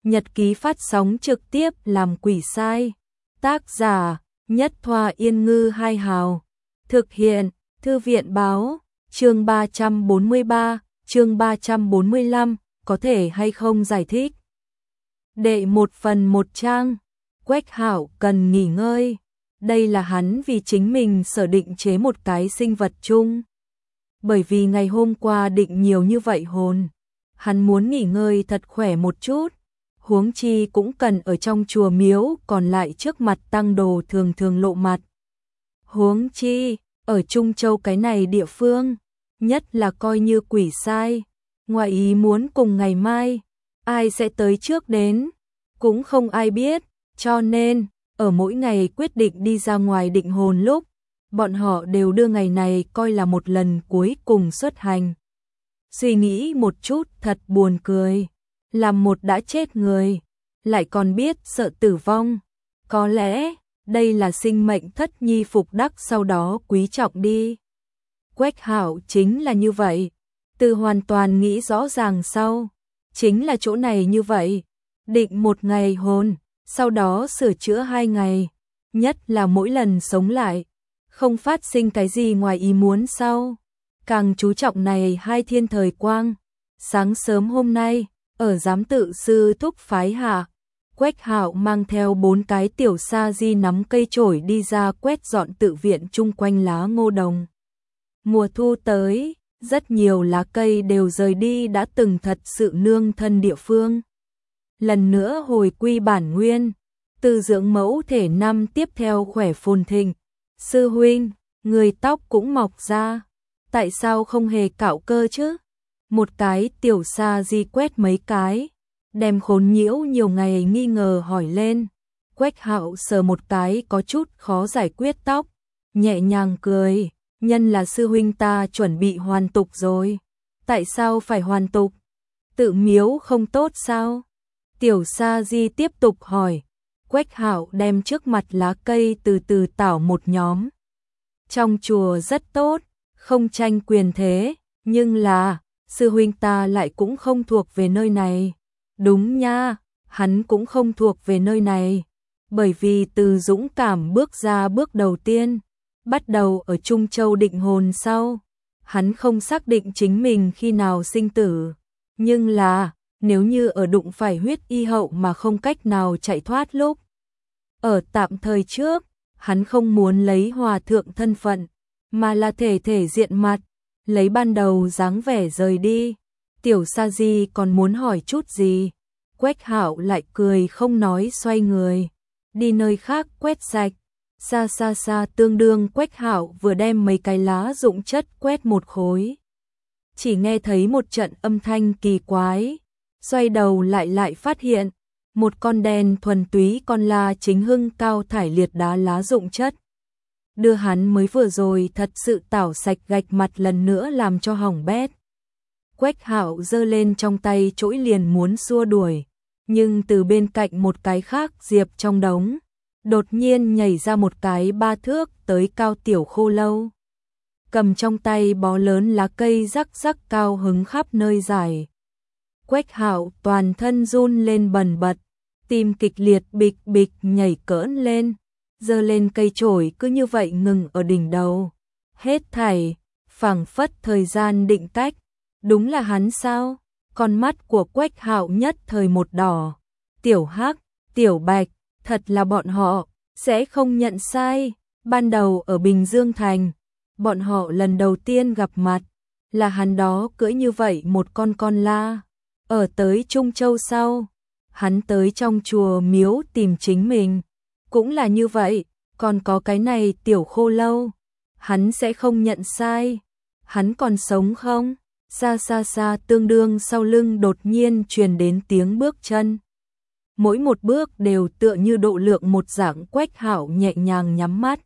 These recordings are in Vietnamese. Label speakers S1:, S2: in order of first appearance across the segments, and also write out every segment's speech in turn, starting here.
S1: Nhật ký phát sóng trực tiếp làm quỷ sai. Tác giả Nhất Thoa Yên Ngư Hai Hào. Thực hiện Thư viện Báo. Chương 343, chương 345, có thể hay không giải thích. Đệ 1 phần 1 trang. Quách Hạo cần nghỉ ngơi. Đây là hắn vì chính mình sở định chế một cái sinh vật chung. Bởi vì ngày hôm qua định nhiều như vậy hồn, hắn muốn nghỉ ngơi thật khỏe một chút. Huống chi cũng cần ở trong chùa miếu, còn lại trước mặt tăng đồ thường thường lộ mặt. Huống chi, ở Trung Châu cái này địa phương, nhất là coi như quỷ sai, ngoài ý muốn cùng ngày mai, ai sẽ tới trước đến, cũng không ai biết, cho nên, ở mỗi ngày quyết định đi ra ngoài định hồn lúc, bọn họ đều đưa ngày này coi là một lần cuối cùng xuất hành. Suy nghĩ một chút thật buồn cười, làm một đã chết người, lại còn biết sợ tử vong, có lẽ đây là sinh mệnh thất nhi phục đắc sau đó quý trọng đi. Quách Hạo chính là như vậy, từ hoàn toàn nghĩ rõ ràng sau, chính là chỗ này như vậy, định một ngày hồn, sau đó sửa chữa 2 ngày, nhất là mỗi lần sống lại, không phát sinh cái gì ngoài ý muốn sau. Càng chú trọng này 2 thiên thời quang. Sáng sớm hôm nay, ở giám tự sư thúc phái hạ, Quách Hạo mang theo 4 cái tiểu sa di nắm cây chổi đi ra quét dọn tự viện chung quanh lá ngô đồng. Mùa thu tới, rất nhiều lá cây đều rời đi đã từng thật sự nương thân địa phương. Lần nữa hồi quy bản nguyên, từ dưỡng mẫu thể năm tiếp theo khỏe phồn thịnh. Sư huynh, người tóc cũng mọc ra, tại sao không hề cạo cơ chứ? Một cái tiểu sa di quét mấy cái, đem khốn nhiễu nhiều ngày nghi ngờ hỏi lên. Quách Hạo sờ một cái có chút khó giải quyết tóc, nhẹ nhàng cười, nhân là sư huynh ta chuẩn bị hoàn tục rồi. Tại sao phải hoàn tục? Tự miếu không tốt sao? Tiểu sa di tiếp tục hỏi. Quách Hạo đem trước mặt lá cây từ từ tảo một nhóm. Trong chùa rất tốt, không tranh quyền thế, nhưng là, sư huynh ta lại cũng không thuộc về nơi này. Đúng nha, hắn cũng không thuộc về nơi này, bởi vì từ dũng cảm bước ra bước đầu tiên, bắt đầu ở Trung Châu định hồn sau, hắn không xác định chính mình khi nào sinh tử, nhưng là, nếu như ở đụng phải huyết y hậu mà không cách nào chạy thoát lúc. Ở tạm thời trước, hắn không muốn lấy hòa thượng thân phận, mà là thể diện mặt, lấy ban đầu dáng vẻ rời đi. Tiểu sa di còn muốn hỏi chút gì, Quách Hạo lại cười không nói xoay người, đi nơi khác quét sạch. Xa tương đương Quách Hạo vừa đem mấy cái lá dụng chất quét một khối. Chỉ nghe thấy một trận âm thanh kỳ quái, xoay đầu lại phát hiện, một con đen thuần túy con la chính hưng cao thải liệt đá lá dụng chất. Đưa hắn mới vừa rồi thật sự tảo sạch gạch mặt lần nữa làm cho hỏng bét. Quách Hạo giơ lên trong tay chổi liền muốn xua đuổi, nhưng từ bên cạnh một cái khác diệp trong đống, đột nhiên nhảy ra một cái 3 thước tới cao tiểu khô lâu. Cầm trong tay bó lớn lá cây rắc rắc cao hứng khắp nơi dài. Quách Hạo toàn thân run lên bần bật, tim kịch liệt bịch bịch nhảy cỡn lên, giơ lên cây chổi cứ như vậy ngừng ở đỉnh đầu. Hết thảy, phảng phất thời gian định cách, đúng là hắn sao? Con mắt của Quách Hạo nhất thời một đỏ. Tiểu Hắc, Tiểu Bạch, thật là bọn họ, sẽ không nhận sai. Ban đầu ở Bình Dương Thành, bọn họ lần đầu tiên gặp mặt, là hắn đó cưỡi như vậy một con la. Ở tới Trung Châu sau, hắn tới trong chùa miếu tìm chính mình, cũng là như vậy, còn có cái này tiểu khô lâu, hắn sẽ không nhận sai. Hắn còn sống không? Xa tương đương sau lưng đột nhiên truyền đến tiếng bước chân. Mỗi một bước đều tựa như độ lượng một dạng. Quách Hạo nhẹ nhàng nhắm mắt.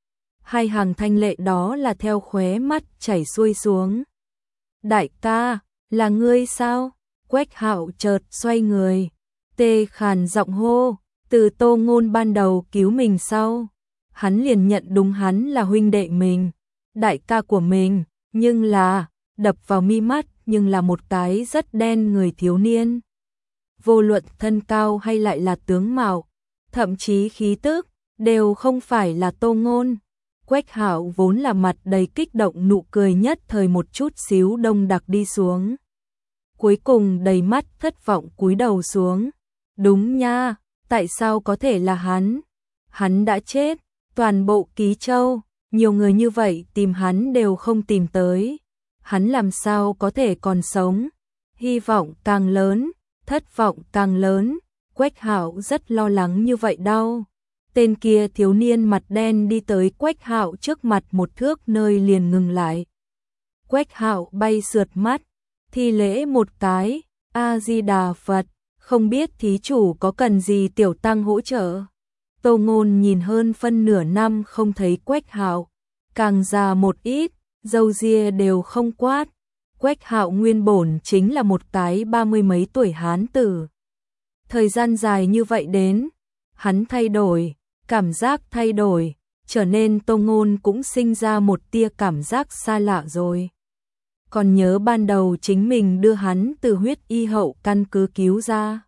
S1: 2 hàng thanh lệ đó là theo khóe mắt chảy xuôi xuống. Đại ca, là ngươi sao? Quách Hạo chợt xoay người, tê khàn giọng hô, từ Tô Ngôn ban đầu cứu mình sau, hắn liền nhận đúng hắn là huynh đệ mình, đại ca của mình, nhưng là, đập vào mi mắt nhưng là một cái rất đen người thiếu niên. vô luận thân cao hay lại là tướng mạo, thậm chí khí tức, đều không phải là Tô Ngôn. Quách Hạo vốn là mặt đầy kích động, nụ cười nhất thời một chút xíu đông đặc đi xuống. Cuối cùng đầy mắt thất vọng cúi đầu xuống. Đúng nha, tại sao có thể là hắn? Hắn đã chết, toàn bộ Ký Châu, nhiều người như vậy tìm hắn đều không tìm tới. Hắn làm sao có thể còn sống? Hy vọng càng lớn, thất vọng càng lớn. Quách Hạo rất lo lắng như vậy đâu. Tên kia thiếu niên mặt đen đi tới Quách Hạo trước mặt một thước nơi liền ngừng lại. Quách Hạo bay sượt mắt, thi lễ một cái, A Di Đà Phật, không biết thí chủ có cần gì tiểu tăng hỗ trợ. Tô Ngôn nhìn hơn phân nửa năm không thấy Quách Hạo, càng già một ít, râu ria đều không quát. Quách Hạo nguyên bổn chính là một cái 30 mấy tuổi hán tử. Thời gian dài như vậy đến, hắn thay đổi, cảm giác thay đổi, trở nên Tô Ngôn cũng sinh ra một tia cảm giác xa lạ rồi. Còn nhớ ban đầu chính mình đưa hắn từ huyết y hậu căn cứ cứu ra.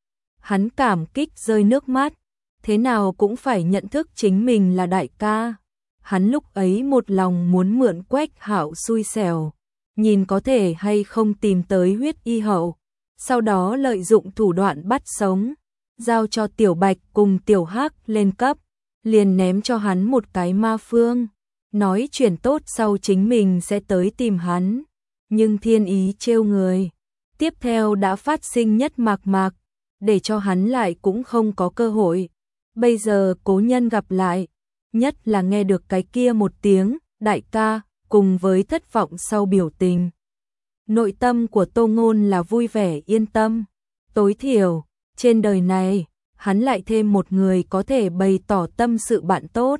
S1: Hắn cảm kích rơi nước mắt, thế nào cũng phải nhận thức chính mình là đại ca. Hắn lúc ấy một lòng muốn mượn Quách Hạo xui xẻo, nhìn có thể hay không tìm tới huyết y hậu, sau đó lợi dụng thủ đoạn bắt sống, giao cho Tiểu Bạch cùng Tiểu Hắc lên cấp, liền ném cho hắn một cái ma phương, nói chuyển tốt sau chính mình sẽ tới tìm hắn. Nhưng thiên ý trêu người, tiếp theo đã phát sinh nhất mạc, để cho hắn lại cũng không có cơ hội. Bây giờ cố nhân gặp lại, nhất là nghe được cái kia một tiếng, đại ca, cùng với thất vọng sau biểu tình. Nội tâm của Tô Ngôn là vui vẻ yên tâm, tối thiểu, trên đời này, hắn lại thêm một người có thể bày tỏ tâm sự bạn tốt.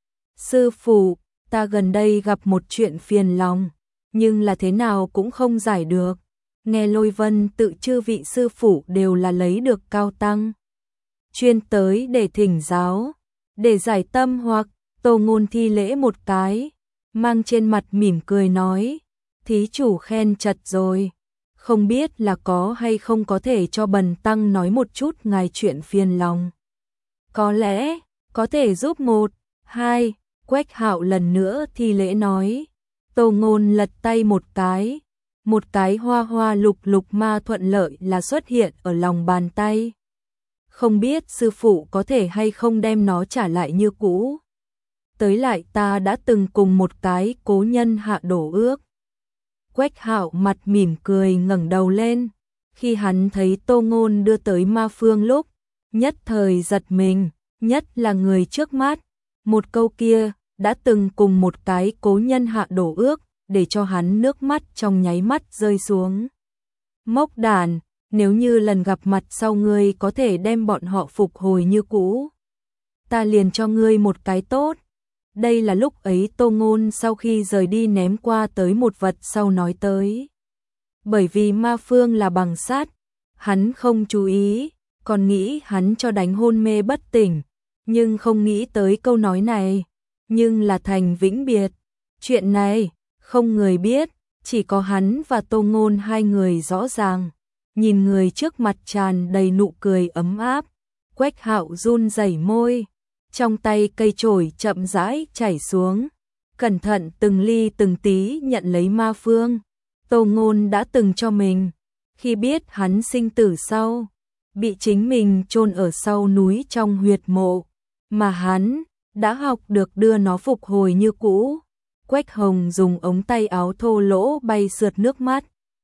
S1: Sư phụ, ta gần đây gặp một chuyện phiền lòng, nhưng là thế nào cũng không giải được. Nghe Lôi Vân tự chư vị sư phụ đều là lấy được cao tăng, chuyên tới để thỉnh giáo, để giải tâm hoặc. Tô Ngôn thi lễ một cái, mang trên mặt mỉm cười nói, thí chủ khen chật rồi, không biết là có hay không có thể cho bần tăng nói một chút ngài chuyện phiền lòng. Có lẽ, có thể giúp một, hai. Quách Hạo lần nữa thi lễ nói. Tô Ngôn lật tay một cái hoa hoa lục lục ma thuận lợi là xuất hiện ở lòng bàn tay. Không biết sư phụ có thể hay không đem nó trả lại như cũ. Tới lại ta đã từng cùng một cái cố nhân hạ đổ ước. Quách Hạo mặt mỉm cười ngẩng đầu lên, khi hắn thấy Tô Ngôn đưa tới ma phương lúc, nhất thời giật mình, nhất là người trước mắt, một câu kia, đã từng cùng một cái cố nhân hạ đổ ước, để cho hắn nước mắt trong nháy mắt rơi xuống. Mốc đàn, nếu như lần gặp mặt sau ngươi có thể đem bọn họ phục hồi như cũ, ta liền cho ngươi một cái tốt. Đây là lúc ấy Tô Ngôn sau khi rời đi ném qua tới một vật sau nói tới. Bởi vì ma phương là bằng sắt, hắn không chú ý, còn nghĩ hắn cho đánh hôn mê bất tỉnh, nhưng không nghĩ tới câu nói này, nhưng là thành vĩnh biệt. Chuyện này, không người biết, chỉ có hắn và Tô Ngôn hai người rõ ràng. Nhìn người trước mặt tràn đầy nụ cười ấm áp, Quách Hạo run rẩy môi, trong tay cây chổi chậm rãi chảy xuống, cẩn thận từng ly từng tí nhận lấy ma phương. Tô Ngôn đã từng cho mình, khi biết hắn sinh tử sau, bị chính mình chôn ở sau núi trong huyệt mộ, mà hắn đã học được đưa nó phục hồi như cũ. Quách Hồng dùng ống tay áo thô lỗ bay sượt nước mắt,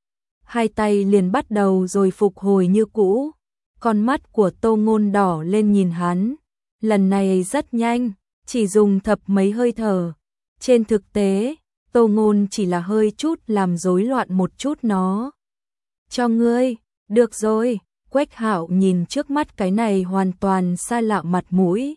S1: hai tay liền bắt đầu rồi phục hồi như cũ. Con mắt của Tô Ngôn đỏ lên nhìn hắn, lần này rất nhanh, chỉ dùng thập mấy hơi thở. Trên thực tế, Tô Ngôn chỉ là hơi chút làm rối loạn một chút nó. Cho ngươi, được rồi. Quách Hạo nhìn trước mắt cái này hoàn toàn xa lạ mặt mũi,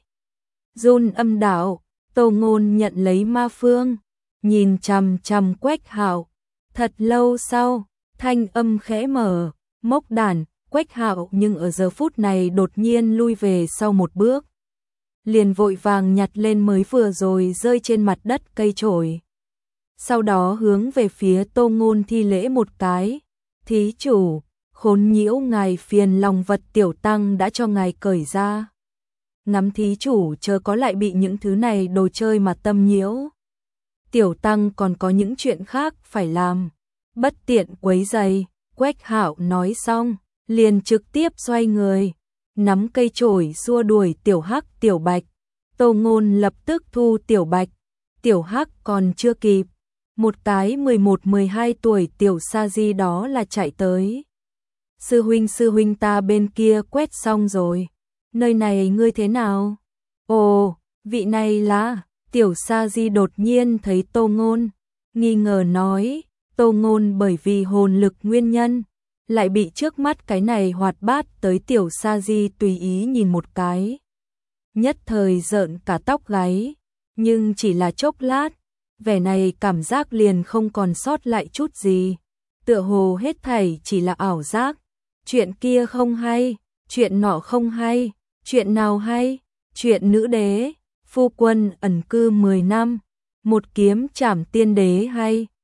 S1: run âm đạo. Tô Ngôn nhận lấy ma phương, nhìn chằm chằm Quách Hạo. Thật lâu sau, thanh âm khẽ mở, mốc đàn. Quách Hạo nhưng ở giờ phút này đột nhiên lui về sau một bước, liền vội vàng nhặt lên mới vừa rồi rơi trên mặt đất cây chổi. Sau đó hướng về phía Tô Ngôn thi lễ một cái, thí chủ, khốn nhiễu ngài phiền lòng vật tiểu tăng đã cho ngài cởi ra. Ngắm thí chủ chớ có lại bị những thứ này đồ chơi mà tâm nhiễu. Tiểu tăng còn có những chuyện khác phải làm, bất tiện quấy rầy. Quách Hạo nói xong, liền trực tiếp xoay người, nắm cây chổi xua đuổi Tiểu Hắc Tiểu Bạch. Tô Ngôn lập tức thu Tiểu Bạch, Tiểu Hắc còn chưa kịp, một cái 11-12 tuổi tiểu sa di đó là chạy tới. Sư huynh ta bên kia quét xong rồi, nơi này ngươi thế nào? Ồ, vị này là, tiểu sa di đột nhiên thấy Tô Ngôn, nghi ngờ nói. Tô Ngôn bởi vì hồn lực nguyên nhân, lại bị trước mắt cái này hoạt bát tới tiểu sa di tùy ý nhìn một cái. Nhất thời rợn cả tóc gáy, nhưng chỉ là chốc lát, vẻ này cảm giác liền không còn sót lại chút gì. Tựa hồ hết thảy chỉ là ảo giác, chuyện kia không hay, chuyện nọ không hay, chuyện nào hay, chuyện nữ đế, phu quân ẩn cư 10 năm, một kiếm trảm tiên đế hay.